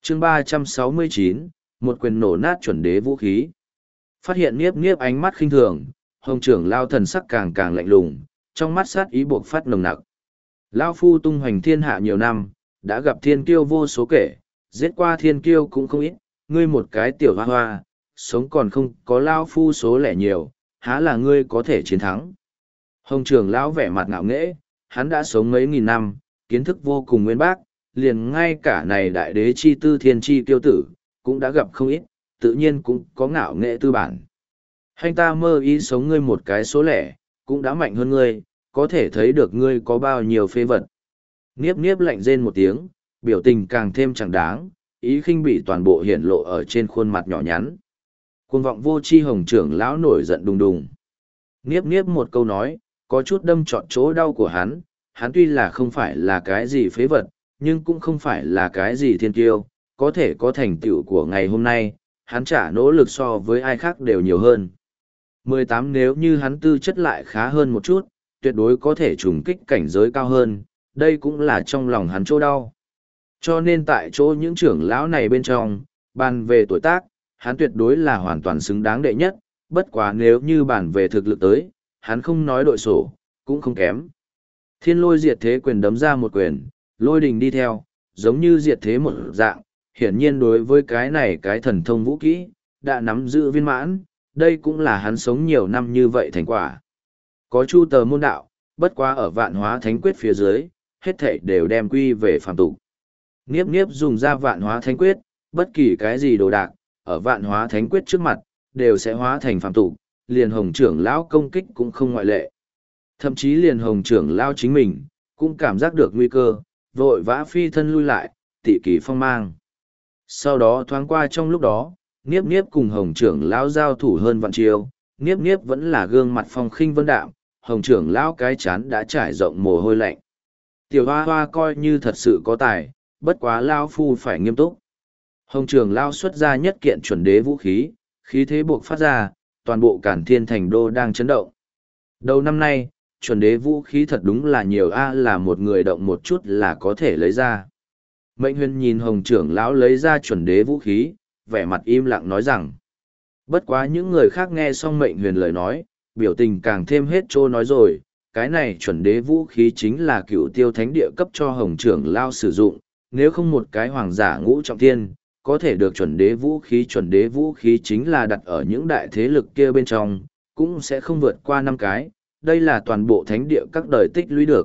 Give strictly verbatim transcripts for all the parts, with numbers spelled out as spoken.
chương ba trăm sáu mươi chín, một quyền nổ nát chuẩn đế vũ khí. Phát hiện Niếp Niếp ánh mắt khinh thường, Hồng trưởng lao thần sắc càng càng lạnh lùng, trong mắt sát ý buộc phát nồng nặc. Lao phu tung hoành thiên hạ nhiều năm, đã gặp thiên kiêu vô số kể, giết qua thiên kiêu cũng không ít, ngươi một cái tiểu hoa hoa, sống còn không có Lao phu số lẻ nhiều, há là ngươi có thể chiến thắng. Hồng trưởng lão vẻ mặt ngạo nghễ, hắn đã sống mấy nghìn năm, kiến thức vô cùng nguyên bác, liền ngay cả này đại đế chi tư thiên chi tiêu tử, cũng đã gặp không ít, tự nhiên cũng có ngạo nghệ tư bản. Hành ta mơ ý sống ngươi một cái số lẻ, cũng đã mạnh hơn ngươi, có thể thấy được ngươi có bao nhiêu phế vật. Niếp niếp lạnh rên một tiếng, biểu tình càng thêm chẳng đáng, ý khinh bị toàn bộ hiển lộ ở trên khuôn mặt nhỏ nhắn. Cuồng vọng vô chi Hồng trưởng lão nổi giận đùng đùng. Niếp niếp một câu nói, có chút đâm trọn chỗ đau của hắn, hắn tuy là không phải là cái gì phế vật, nhưng cũng không phải là cái gì thiên kiêu, có thể có thành tựu của ngày hôm nay, hắn trả nỗ lực so với ai khác đều nhiều hơn. mười tám nếu như hắn tư chất lại khá hơn một chút, tuyệt đối có thể trùng kích cảnh giới cao hơn, đây cũng là trong lòng hắn chỗ đau. Cho nên tại chỗ những trưởng lão này bên trong, bàn về tuổi tác, hắn tuyệt đối là hoàn toàn xứng đáng đệ nhất, bất quá nếu như bàn về thực lực tới, hắn không nói đội sổ, cũng không kém. Thiên lôi diệt thế quyền đấm ra một quyền, lôi đình đi theo, giống như diệt thế một dạng, hiển nhiên đối với cái này cái thần thông vũ kỹ, đã nắm giữ viên mãn, đây cũng là hắn sống nhiều năm như vậy thành quả. Có chu tờ môn đạo, bất quá ở vạn hóa thánh quyết phía dưới, hết thảy đều đem quy về phàm tục. Niếp niếp dùng ra vạn hóa thánh quyết, bất kỳ cái gì đồ đạc, ở vạn hóa thánh quyết trước mặt, đều sẽ hóa thành phàm tục, liền Hồng trưởng lão công kích cũng không ngoại lệ. Thậm chí liền Hồng trưởng lão chính mình, cũng cảm giác được nguy cơ, vội vã phi thân lui lại, tị kỳ phong mang. Sau đó thoáng qua trong lúc đó, Niếp Niếp cùng Hồng trưởng lão giao thủ hơn vạn chiêu, Niếp Niếp vẫn là gương mặt phong khinh vân đạm, Hồng trưởng lão cái chán đã trải rộng mồ hôi lạnh. Tiểu hoa hoa coi như thật sự có tài, bất quá lão phu phải nghiêm túc. Hồng trưởng lão xuất ra nhất kiện chuẩn đế vũ khí, khí thế buộc phát ra, toàn bộ Cản Thiên thành đô đang chấn động. Đầu năm nay, chuẩn đế vũ khí thật đúng là nhiều a, là một người động một chút là có thể lấy ra. Mệnh Huyền nhìn Hồng trưởng lão lấy ra chuẩn đế vũ khí, vẻ mặt im lặng nói rằng. Bất quá những người khác nghe xong Mệnh Huyền lời nói, biểu tình càng thêm hết trô nói rồi, cái này chuẩn đế vũ khí chính là cựu tiêu thánh địa cấp cho Hồng trưởng lão sử dụng, nếu không một cái hoàng giả ngũ trọng thiên, có thể được chuẩn đế vũ khí. Chuẩn đế vũ khí chính là đặt ở những đại thế lực kia bên trong, cũng sẽ không vượt qua năm cái, đây là toàn bộ thánh địa các đời tích lũy được.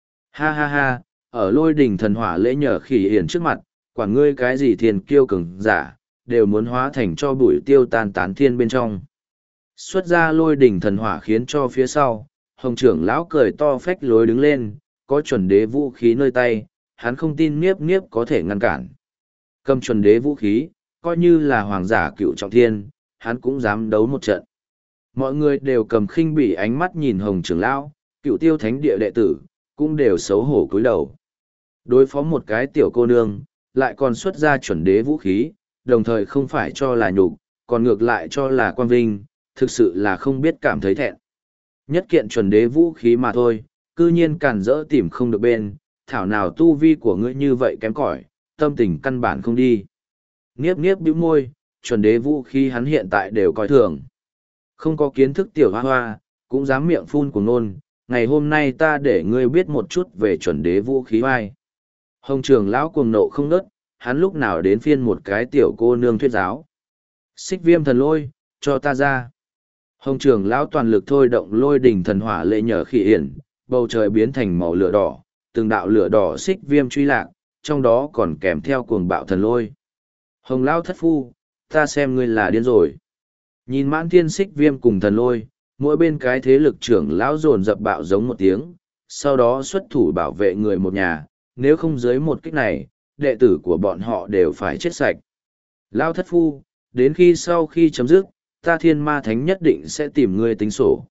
Ha ha ha, ở lôi đỉnh thần hỏa lễ nhờ khỉ hiển trước mặt, quản ngươi cái gì thiên kiêu cường giả, đều muốn hóa thành cho bụi tiêu tan tán thiên bên trong. Xuất ra lôi đỉnh thần hỏa khiến cho phía sau, Hồng trưởng lão cười to phách lối đứng lên, có chuẩn đế vũ khí nơi tay, hắn không tin Niếp Niếp có thể ngăn cản. Cầm chuẩn đế vũ khí, coi như là hoàng giả cựu trọng thiên, hắn cũng dám đấu một trận. Mọi người đều cầm khinh bỉ ánh mắt nhìn Hồng trưởng lão, cựu tiêu thánh địa đệ tử, cũng đều xấu hổ cúi đầu. Đối phó một cái tiểu cô nương, lại còn xuất ra chuẩn đế vũ khí, đồng thời không phải cho là nhục, còn ngược lại cho là quan vinh, thực sự là không biết cảm thấy thẹn. Nhất kiện chuẩn đế vũ khí mà thôi, cư nhiên cản rỡ tìm không được bên, thảo nào tu vi của ngươi như vậy kém cỏi, tâm tình căn bản không đi. Niếp niếp bĩu môi, chuẩn đế vũ khí hắn hiện tại đều coi thường. Không có kiến thức tiểu hoa hoa, cũng dám miệng phun của nôn, ngày hôm nay ta để ngươi biết một chút về chuẩn đế vũ khí vai. Hồng trưởng lão cuồng nộ không nớt, hắn lúc nào đến phiên một cái tiểu cô nương thuyết giáo. Xích viêm thần lôi, cho ta ra. Hồng trưởng lão toàn lực thôi động lôi đỉnh thần hỏa lệ nhờ khỉ hiển, bầu trời biến thành màu lửa đỏ, từng đạo lửa đỏ xích viêm truy lạc, trong đó còn kèm theo cuồng bạo thần lôi. Hồng lão thất phu, ta xem ngươi là điên rồi. Nhìn mãn thiên xích viêm cùng thần lôi, mỗi bên cái thế lực trưởng lão dồn dập bạo giống một tiếng, sau đó xuất thủ bảo vệ người một nhà, nếu không dưới một kích này, đệ tử của bọn họ đều phải chết sạch. Lão thất phu, đến khi sau khi chấm dứt, ta thiên ma thánh nhất định sẽ tìm ngươi tính sổ.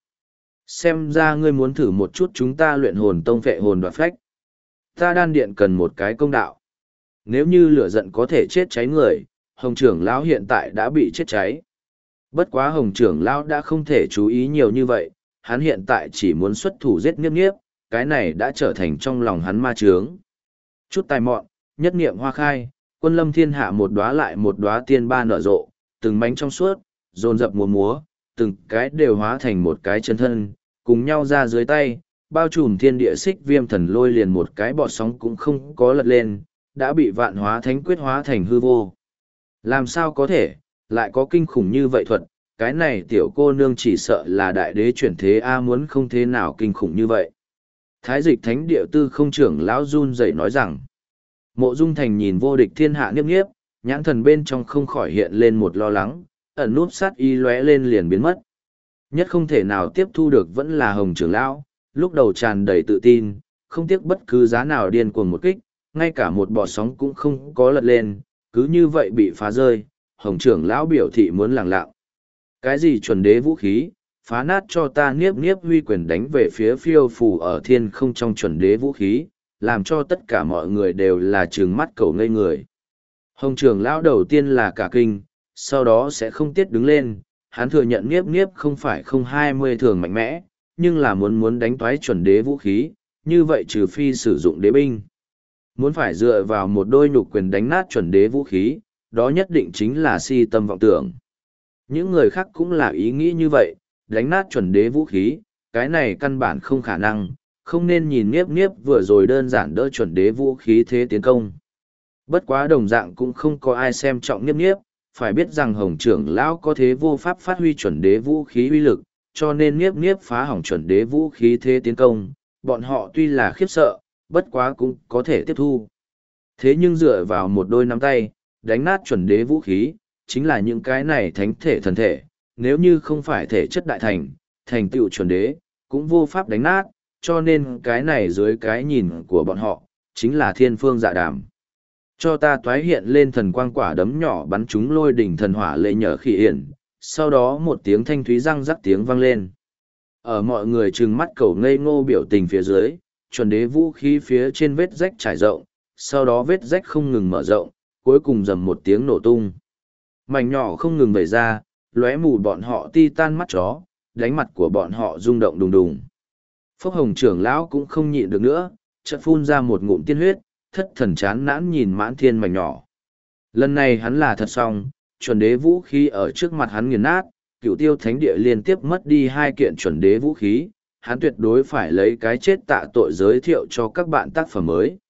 Xem ra ngươi muốn thử một chút chúng ta luyện hồn tông phệ hồn đoạt phách. Ta đan điện cần một cái công đạo. Nếu như lửa giận có thể chết cháy người, Hồng trưởng lão hiện tại đã bị chết cháy. Bất quá Hồng trưởng lão đã không thể chú ý nhiều như vậy, hắn hiện tại chỉ muốn xuất thủ giết Niếp Niếp, cái này đã trở thành trong lòng hắn ma chướng. Chút tài mọn, nhất niệm hoa khai, Quân lâm thiên hạ một đóa lại một đóa tiên ba nở rộ, từng bánh trong suốt, dồn dập múa múa, từng cái đều hóa thành một cái chân thân, cùng nhau ra dưới tay, bao trùm thiên địa xích viêm thần lôi liền một cái bọt sóng cũng không có lật lên, đã bị vạn hóa thánh quyết hóa thành hư vô. Làm sao có thể, lại có kinh khủng như vậy thuật, cái này tiểu cô nương chỉ sợ là đại đế chuyển thế A muốn không thế nào kinh khủng như vậy. Thái dịch thánh địa tư không trưởng lão run rẩy nói rằng, Mộ Dung Thành nhìn vô địch thiên hạ nghiếp nghiếp, nhãn thần bên trong không khỏi hiện lên một lo lắng, ẩn núp sát y lóe lên liền biến mất. Nhất không thể nào tiếp thu được vẫn là Hồng trưởng lão, lúc đầu tràn đầy tự tin, không tiếc bất cứ giá nào điên cuồng một kích, ngay cả một bọt sóng cũng không có lật lên, cứ như vậy bị phá rơi, Hồng trưởng lão biểu thị muốn lẳng lặng. Cái gì chuẩn đế vũ khí, phá nát cho ta niếp niếp huy quyền đánh về phía phiêu phù ở thiên không trong chuẩn đế vũ khí, làm cho tất cả mọi người đều là trừng mắt cầu ngây người. Hồng trưởng lão đầu tiên là cả kinh, sau đó sẽ không tiết đứng lên, hắn thừa nhận niếp niếp không phải không hai mươi thường mạnh mẽ, nhưng là muốn muốn đánh toái chuẩn đế vũ khí, như vậy trừ phi sử dụng đế binh. Muốn phải dựa vào một đôi nhục quyền đánh nát chuẩn đế vũ khí, đó nhất định chính là si tâm vọng tưởng. Những người khác cũng là ý nghĩ như vậy, đánh nát chuẩn đế vũ khí, cái này căn bản không khả năng, không nên nhìn Niếp Niếp vừa rồi đơn giản đỡ chuẩn đế vũ khí thế tiến công. Bất quá đồng dạng cũng không có ai xem trọng Niếp Niếp, phải biết rằng Hồng trưởng lão có thế vô pháp phát huy chuẩn đế vũ khí uy lực, cho nên Niếp Niếp phá hỏng chuẩn đế vũ khí thế tiến công, bọn họ tuy là khiếp sợ, bất quá cũng có thể tiếp thu. Thế nhưng dựa vào một đôi nắm tay, đánh nát chuẩn đế vũ khí, chính là những cái này thánh thể thần thể, nếu như không phải thể chất đại thành, thành tựu chuẩn đế, cũng vô pháp đánh nát, cho nên cái này dưới cái nhìn của bọn họ, chính là thiên phương dạ đàm. Cho ta toái hiện lên thần quang quả đấm nhỏ bắn chúng lôi đỉnh thần hỏa lệ nhở khỉ yển, sau đó một tiếng thanh thúy răng rắc tiếng vang lên. Ở mọi người trừng mắt cầu ngây ngô biểu tình phía dưới, chuẩn đế vũ khí phía trên vết rách trải rộng, sau đó vết rách không ngừng mở rộng, cuối cùng rầm một tiếng nổ tung. Mảnh nhỏ không ngừng vẩy ra, lóe mù bọn họ ti tan mắt chó, đánh mặt của bọn họ rung động đùng đùng. Phốc Hồng trưởng lão cũng không nhịn được nữa, chợt phun ra một ngụm tiên huyết, thất thần chán nản nhìn mãn thiên mảnh nhỏ. Lần này hắn là thật xong, chuẩn đế vũ khí ở trước mặt hắn nghiền nát, cựu tiêu thánh địa liên tiếp mất đi hai kiện chuẩn đế vũ khí, hắn tuyệt đối phải lấy cái chết tạ tội giới thiệu cho các bạn tác phẩm mới.